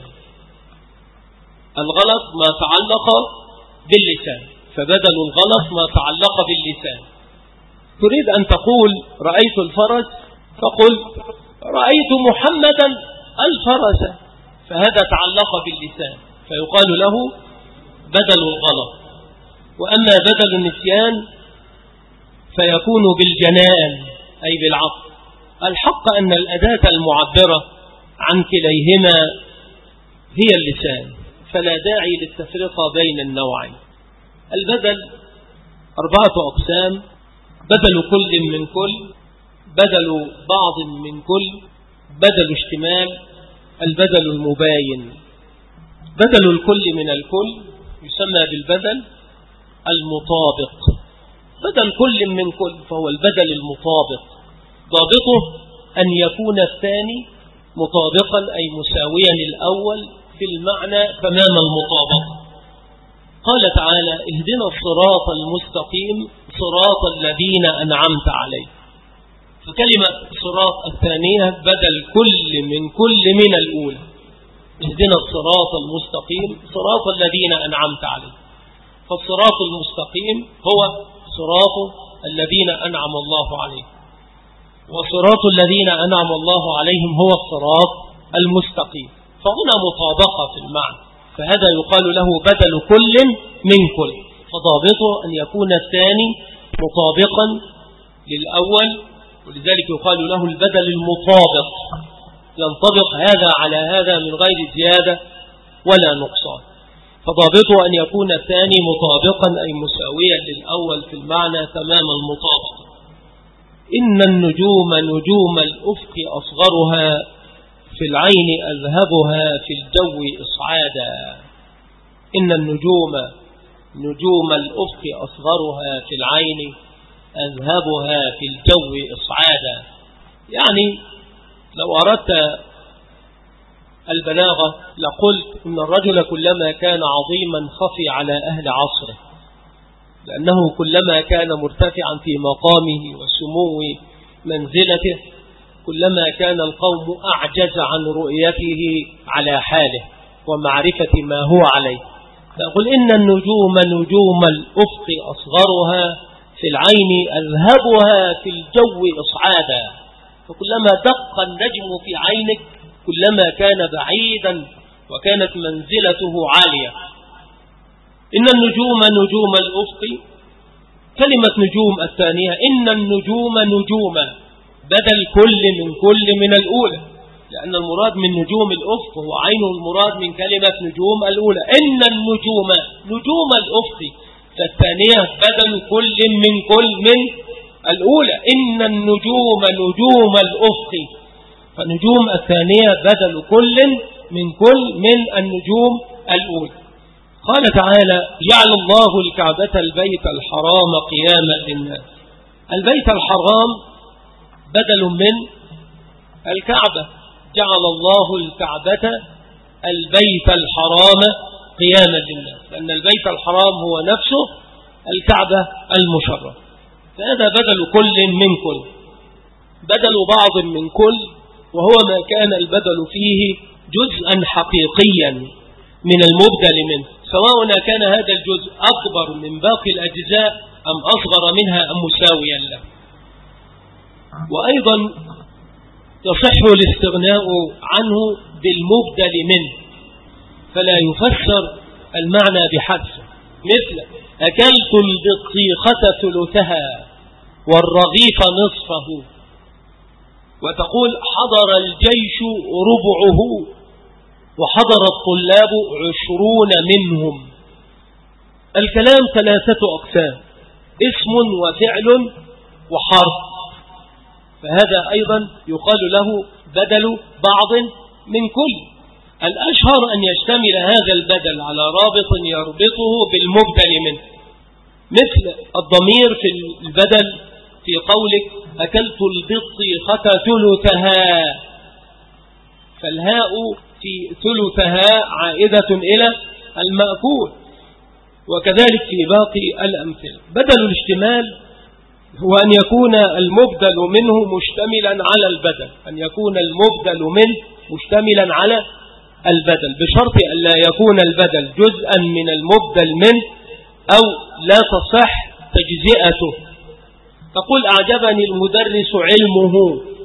الغلط ما تعلق باللسان، فبدل الغلط ما تعلق باللسان. تريد أن تقول رأيت الفرس فقل رأيت محمدا الفرس، فهذا تعلق باللسان فيقال له بدل الغلط. وأما بدل النسيان فيكون بالجنان أي بالعقل. الحق أن الأداة المعبرة عن كليهما هي اللسان، فلا داعي للتفرقة بين النوعين. البدل أربعة أقسام: بدل كل من كل، بدل بعض من كل، بدل اشتمال، البدل المباين. بدل الكل من الكل يسمى بالبدل المطابق. بدل كل من كل فهو البدل المطابق، ضابطه أن يكون الثاني مطابقا أي مساويا الأول في المعنى تمام المطابقة. قال تعالى اهدنا الصراط المستقيم صراط الذين أنعمت عليه، فكلمة صراط الثانية بدل كل من كل من الأولى. اهدنا الصراط المستقيم صراط الذين أنعمت عليه، فالصراط المستقيم هو صراط الذين أنعم الله عليه، وصراط الذين أنعم الله عليهم هو الصراط المستقيم، فهنا مطابقة في المعنى، فهذا يقال له بدل كل من كل، فضابطه أن يكون الثاني مطابقا للأول، ولذلك يقال له البدل المطابق، ينطبق هذا على هذا من غير زيادة ولا نقصان. فضابطه أن يكون الثاني مطابقا أي مساويا للأول في المعنى تمام المطابقة. إن النجوم نجوم الأفق أصغرها في العين أذهبها في الجو إصعادا. إن النجوم نجوم الأفق أصغرها في العين أذهبها في الجو إصعادا. يعني لو أردت البلاغة لقلت إن الرجل كلما كان عظيما خفي على أهل عصره، لأنه كلما كان مرتفعا في مقامه وسمو منزلته كلما كان القوم أعجز عن رؤيته على حاله ومعرفة ما هو عليه. فأقول إن النجوم نجوم الأفق أصغرها في العين أذهبها في الجو إصعادا. فكلما دق النجم في عينك كلما كان بعيدا وكانت منزلته عالية. إن النجوم نجوم الأفق. كلمة نجوم الثانية إن النجوم نجوم بدل كل من كل من الأولى، لأن المراد من نجوم الأفق هو عين المراد من كلمة نجوم الأولى. إن النجوم نجوم الأفق، فالثانية بدل كل من كل من الأولى. إن النجوم نجوم الأفق، فنجوم الثانية بدل كل من كل من النجوم الأولى. قال تعالى جعل الله الكعبة البيت الحرام قياما للناس. البيت الحرام بدل من الكعبة. جعل الله الكعبة البيت الحرام قياما للناس، لأن البيت الحرام هو نفسه الكعبة المشرفة. فهذا بدل كل من كل، بدل بعض من كل، وهو ما كان البدل فيه جزءا حقيقيا من المبدل منه، سواء كان هذا الجزء أكبر من باقي الأجزاء أم أصغر منها أم مساويا له. وأيضا يصح الاستغناء عنه بالمبدل منه، فلا يفسر المعنى بحدثه، مثل أكلت البطيخة ثلثها والرغيف نصفه، وتقول حضر الجيش ربعه وحضر الطلاب عشرون منهم. الكلام ثلاثة أقسام: اسم وفعل وحرف، فهذا أيضا يقال له بدل بعض من كل. الأشهر أن يشتمل هذا البدل على رابط يربطه بالمبدل منه، مثل الضمير في البدل في قولك أكلت البطيخة ثلثها، فالهاء في ثلثها عائدة إلى المأكول. وكذلك في باقي الأمثلة. بدل الاشتمال هو أن يكون المبدل منه مشتملا على البدل، أن يكون المبدل منه مشتملا على البدل، بشرط أن لا يكون البدل جزءا من المبدل منه أو لا تصح تجزئته. تقول أعجبني المدرس علمه،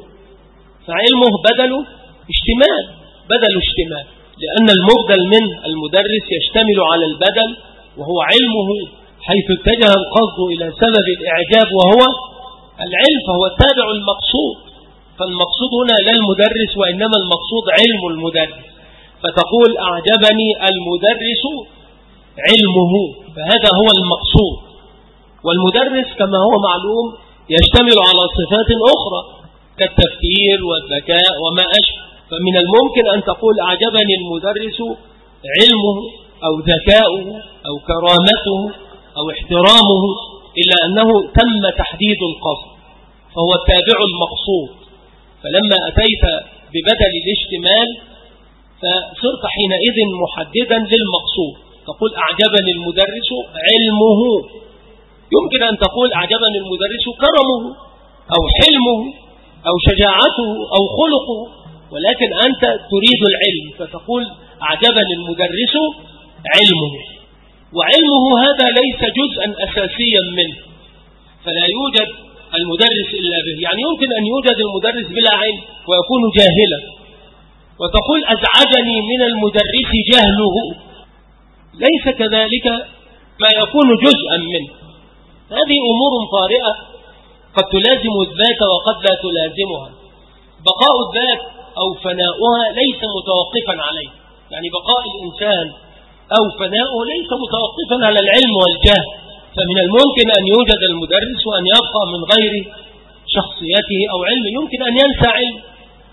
فعلمه بدل اشتمال، بدل اشتمال، لأن المبدل من المدرس يشتمل على البدل وهو علمه، حيث اتجه القصد إلى سبب الإعجاب وهو العلم، فهو التابع المقصود. فالمقصود هنا لا المدرس وإنما المقصود علم المدرس، فتقول أعجبني المدرس علمه، فهذا هو المقصود. والمدرس كما هو معلوم يشتمل على صفات أخرى كالتفكير والذكاء وما أشبه، فمن الممكن أن تقول أعجبني المدرس علمه أو ذكاؤه أو كرامته أو احترامه، إلا أنه تم تحديد القصد فهو التابع المقصود. فلما أتيت ببدل الاشتمال فصرت حينئذ محددا للمقصود، تقول أعجبني المدرس علمه. يمكن أن تقول أعجبني المدرس كرمه أو حلمه أو شجاعته أو خلقه، ولكن أنت تريد العلم فتقول أعجبني المدرس علمه. وعلمه هذا ليس جزءا أساسيا منه، فلا يوجد المدرس إلا به. يعني يمكن أن يوجد المدرس بلا علم ويكون جاهلا، وتقول أزعجني من المدرس جهله، ليس كذلك ما يكون جزءا منه. هذه أمور طارئة قد تلازم الذات وقد لا تلازمها. بقاء الذات أو فناؤها ليس متوقفا عليه، يعني بقاء الإنسان أو فناؤه ليس متوقفا على العلم والجهل، فمن الممكن أن يوجد المدرس وأن يبقى من غير شخصيته أو علمه. يمكن أن ينسى علم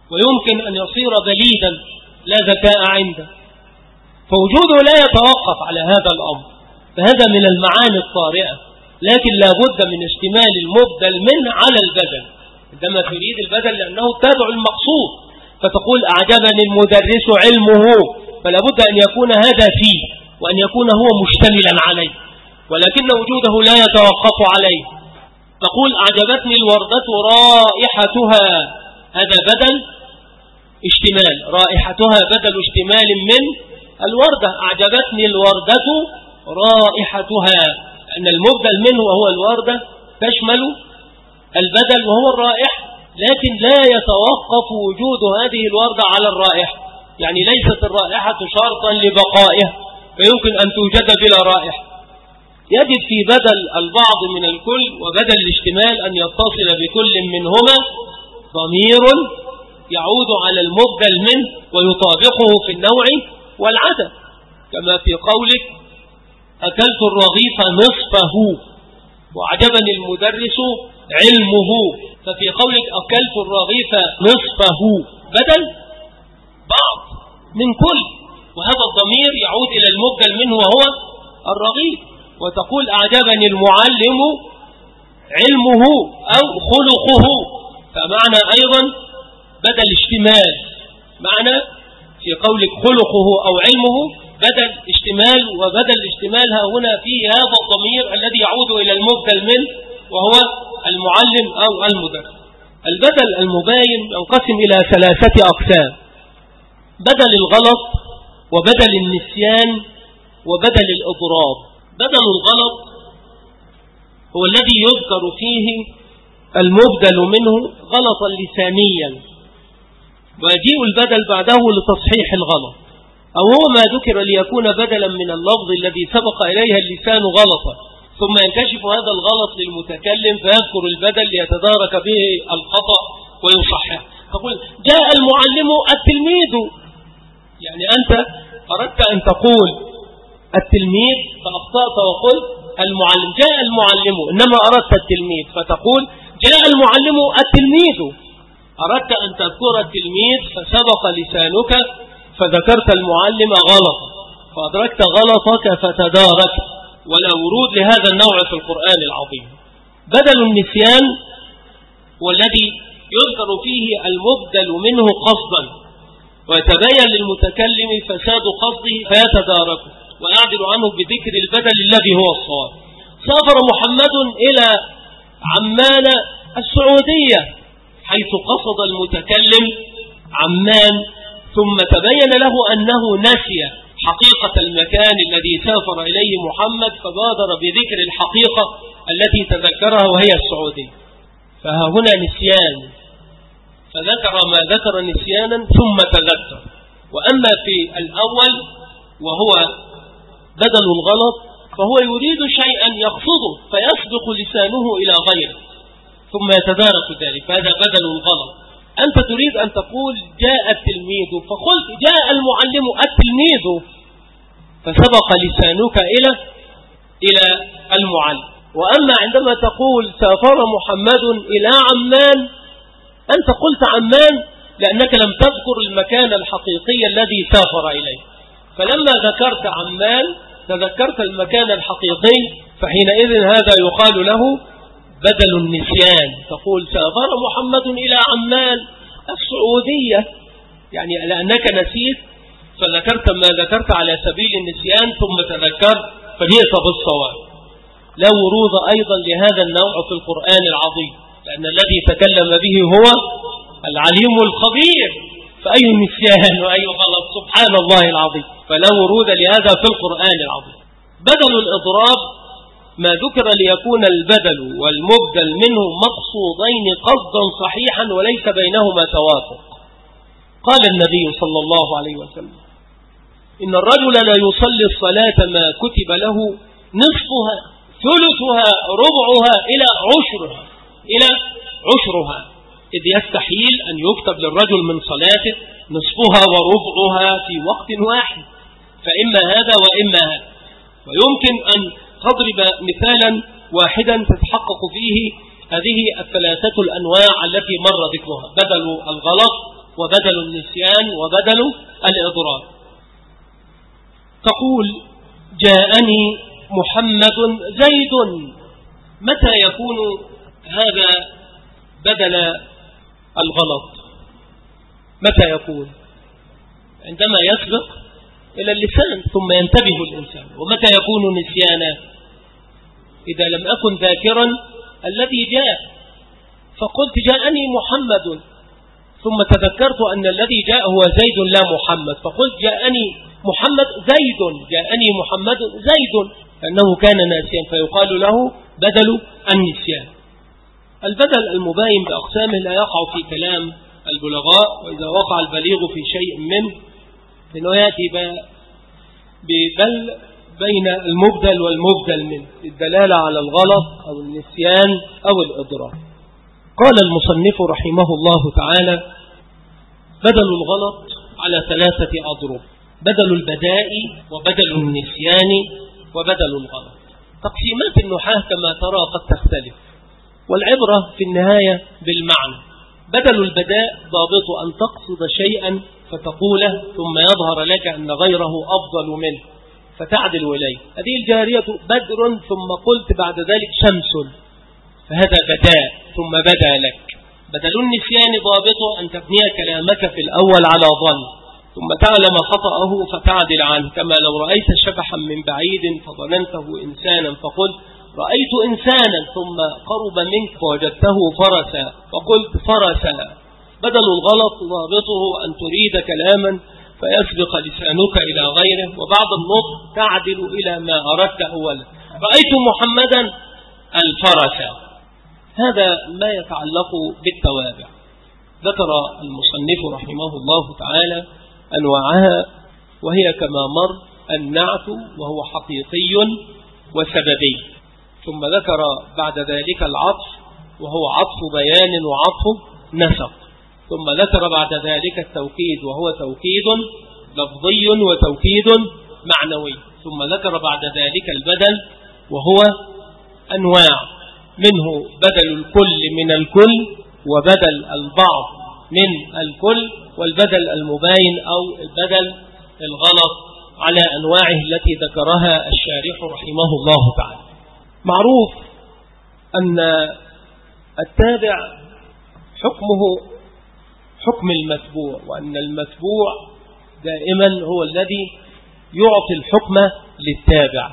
ويمكن أن يصير بليدا لا ذكاء عنده، فوجوده لا يتوقف على هذا الأمر. فهذا من المعاني الطارئة، لكن لا بد من اشتمال المبدل منه على البدل عندما تريد البدل، لأنه تابع المقصود. فتقول أعجبني المدرس علمه، فلا بد أن يكون هذا فيه وأن يكون هو مشتملا عليه، ولكن وجوده لا يتوقف عليه. تقول أعجبتني الوردة رائحتها، هذا بدل اشتمال، رائحتها بدل اشتمال من الوردة. أعجبتني الوردة رائحتها، أن المبدل منه وهو الوردة تشمل البدل وهو الرائحة، لكن لا يتوقف وجود هذه الوردة على الرائحة، يعني ليست الرائحة شرطا لبقائها، فيمكن أن توجد بلا رائحة. يجب في بدل البعض من الكل وبدل الاشتمال أن يتصل بكل منهما ضمير يعود على المبدل منه ويطابقه في النوع والعدد، كما في قولك أكلت الرغيف نصفه وعجبني المدرس علمه. ففي قولك أكلت الرغيف نصفه بدل بعض من كل، وهذا الضمير يعود إلى المبدل منه وهو الرغيف. وتقول أعجبني المعلم علمه أو خلقه، فمعنى أيضا بدل اشتمال، معنى في قولك خلقه أو علمه بدل اشتمال، وبدل اشتمال هنا فيه هذا الضمير الذي يعود إلى المبدل منه وهو المعلم أو المدرس. البدل المباين ينقسم إلى ثلاثة أقسام: بدل الغلط، وبدل النسيان، وبدل الإضراب. بدل الغلط هو الذي يذكر فيه المبدل منه غلطا لسانيا، ويجيء البدل بعده لتصحيح الغلط، أو هو ما ذكر ليكون بدلا من اللفظ الذي سبق إليها اللسان غلطا، ثم ينكشف هذا الغلط للمتكلم فيذكر البدل ليتدارك به الخطأ ويصحح. تقول جاء المعلم التلميذ، يعني أنت أردت أن تقول التلميذ فأخطأت وقلت المعلم. جاء المعلم، إنما أردت التلميذ فتقول جاء المعلم التلميذ. أردت أن تذكر التلميذ فسبق لسانك فذكرت المعلم غلط، فأدركت غلطك فتدارك، ولا ورود لهذا النوع في القرآن العظيم. بدل النسيان والذي يذكر فيه المبدل منه قصدا، ويتبين للمتكلم فساد قصده فيتداركه ويعدل عنه بذكر البدل الذي هو الصواب. سافر محمد إلى عمان السعودية، حيث قصد المتكلم عمان، ثم تبين له أنه نسي حقيقة المكان الذي سافر إليه محمد، فبادر بذكر الحقيقة التي تذكرها وهي السعودية. فها هنا نسيان، فذكر ما ذكر نسيانا ثم تذكر. وأما في الأول وهو بدل الغلط فهو يريد شيئا يقصده فيسبق لسانه إلى غيره ثم يتدارك ذلك، فهذا بدل الغلط. أنت تريد أن تقول جاء التلميذ فقلت جاء المعلم التلميذ، فسبق لسانك إلى إلى المعلم. وأما عندما تقول سافر محمد إلى عمان، أنت قلت عمان لأنك لم تذكر المكان الحقيقي الذي سافر إليه، فلما ذكرت عمان تذكرت المكان الحقيقي، فحينئذ هذا يقال له بدل النسيان. تقول سافر محمد إلى عمان السعودية، يعني لأنك نسيت فذكرت ما ذكرت على سبيل النسيان ثم تذكرت فليس بالصواب. لا ورود أيضا لهذا النوع في القرآن العظيم، لأن الذي تكلم به هو العليم الخبير، فأي نسيان وأي غلط سبحان الله العظيم، فلا ورود لهذا في القرآن العظيم. بدل الإضراب ما ذكر ليكون البدل والمبدل منه مقصودين قصدا صحيحا وليس بينهما توافق. قال النبي صلى الله عليه وسلم إن الرجل لا يصلي الصلاة ما كتب له نصفها ثلثها ربعها إلى عشرها إلى عشرها إذ يستحيل أن يكتب للرجل من صلاته نصفها وربعها في وقت واحد، فإما هذا وإما هذا. ويمكن أن تضرب مثالا واحدا تتحقق فيه هذه الثلاثة الأنواع التي مر ذكرها: بدل الغلط وبدل النسيان وبدل الإضرار. تقول جاءني محمد زيد، متى يكون هذا بدل الغلط؟ متى يكون؟ عندما يسبق إلى اللسان ثم ينتبه الإنسان. ومتى يكون نسيانا؟ إذا لم أكن ذاكرا الذي جاء، فقلت جاءني محمد ثم تذكرت أن الذي جاء هو زيد لا محمد، فقلت جاءني محمد زيد، جاءني محمد زيد، لأنه كان ناسيا فيقال له بدل النسيان. البدل المباين بأقسامه لا يقع في كلام البلغاء، وإذا وقع البليغ في شيء منه فإنه يأتي ببل بين المبدل والمبدل منه للدلالة على الغلط أو النسيان أو الإضرار. قال المصنف رحمه الله تعالى: بدل الغلط على ثلاثة أضرب: بدل البداء وبدل النسيان وبدل الغلط. تقسيمات النحاة كما ترى قد تختلف، والعبرة في النهاية بالمعنى. بدل البداء ضابط أن تقصد شيئا فتقوله ثم يظهر لك أن غيره أفضل منه فتعدل إليه. هذه الجارية بدر ثم قلت بعد ذلك شمس، فهذا بداء ثم بدا لك. بدل النسيان ضابط أن تبني كلامك في الأول على ظن ثم تعلم خطأه فتعدل عنه، كما لو رأيت شبحا من بعيد فظننته إنسانا فقلت رأيت إنسانا، ثم قرب منك فوجدته فرسا فقلت فرسا. بدل الغلط ضابطه أن تريد كلاما فيسبق لسانك إلى غيره، وبعد النطق تعدل إلى ما أردت أولا. رأيت محمدا الفرس. هذا ما يتعلق بالتوابع. ذكر المصنف رحمه الله تعالى أنواعها، وهي كما مر النعت وهو حقيقي وسببي، ثم ذكر بعد ذلك العطف وهو عطف بيان وعطف نسق، ثم ذكر بعد ذلك التوكيد وهو توكيد لفظي وتوكيد معنوي، ثم ذكر بعد ذلك البدل وهو أنواع، منه بدل الكل من الكل، وبدل البعض من الكل، والبدل المباين أو البدل الغلط على أنواعه التي ذكرها الشارح رحمه الله تعالى. معروف أن التابع حكمه حكم المتبوع، وأن المتبوع دائما هو الذي يعطي الحكم للتابع،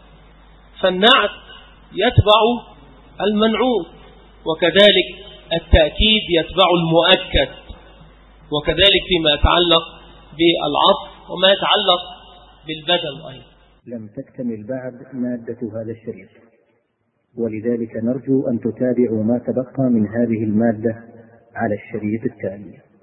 فالنعت يتبع المنعوت، وكذلك التأكيد يتبع المؤكد، وكذلك فيما يتعلق بالعطف وما يتعلق بالبدل أيضا. لم تكتمل بعد مادة هذا الشريط، ولذلك نرجو أن تتابعوا ما تبقى من هذه المادة على الشريط التالي.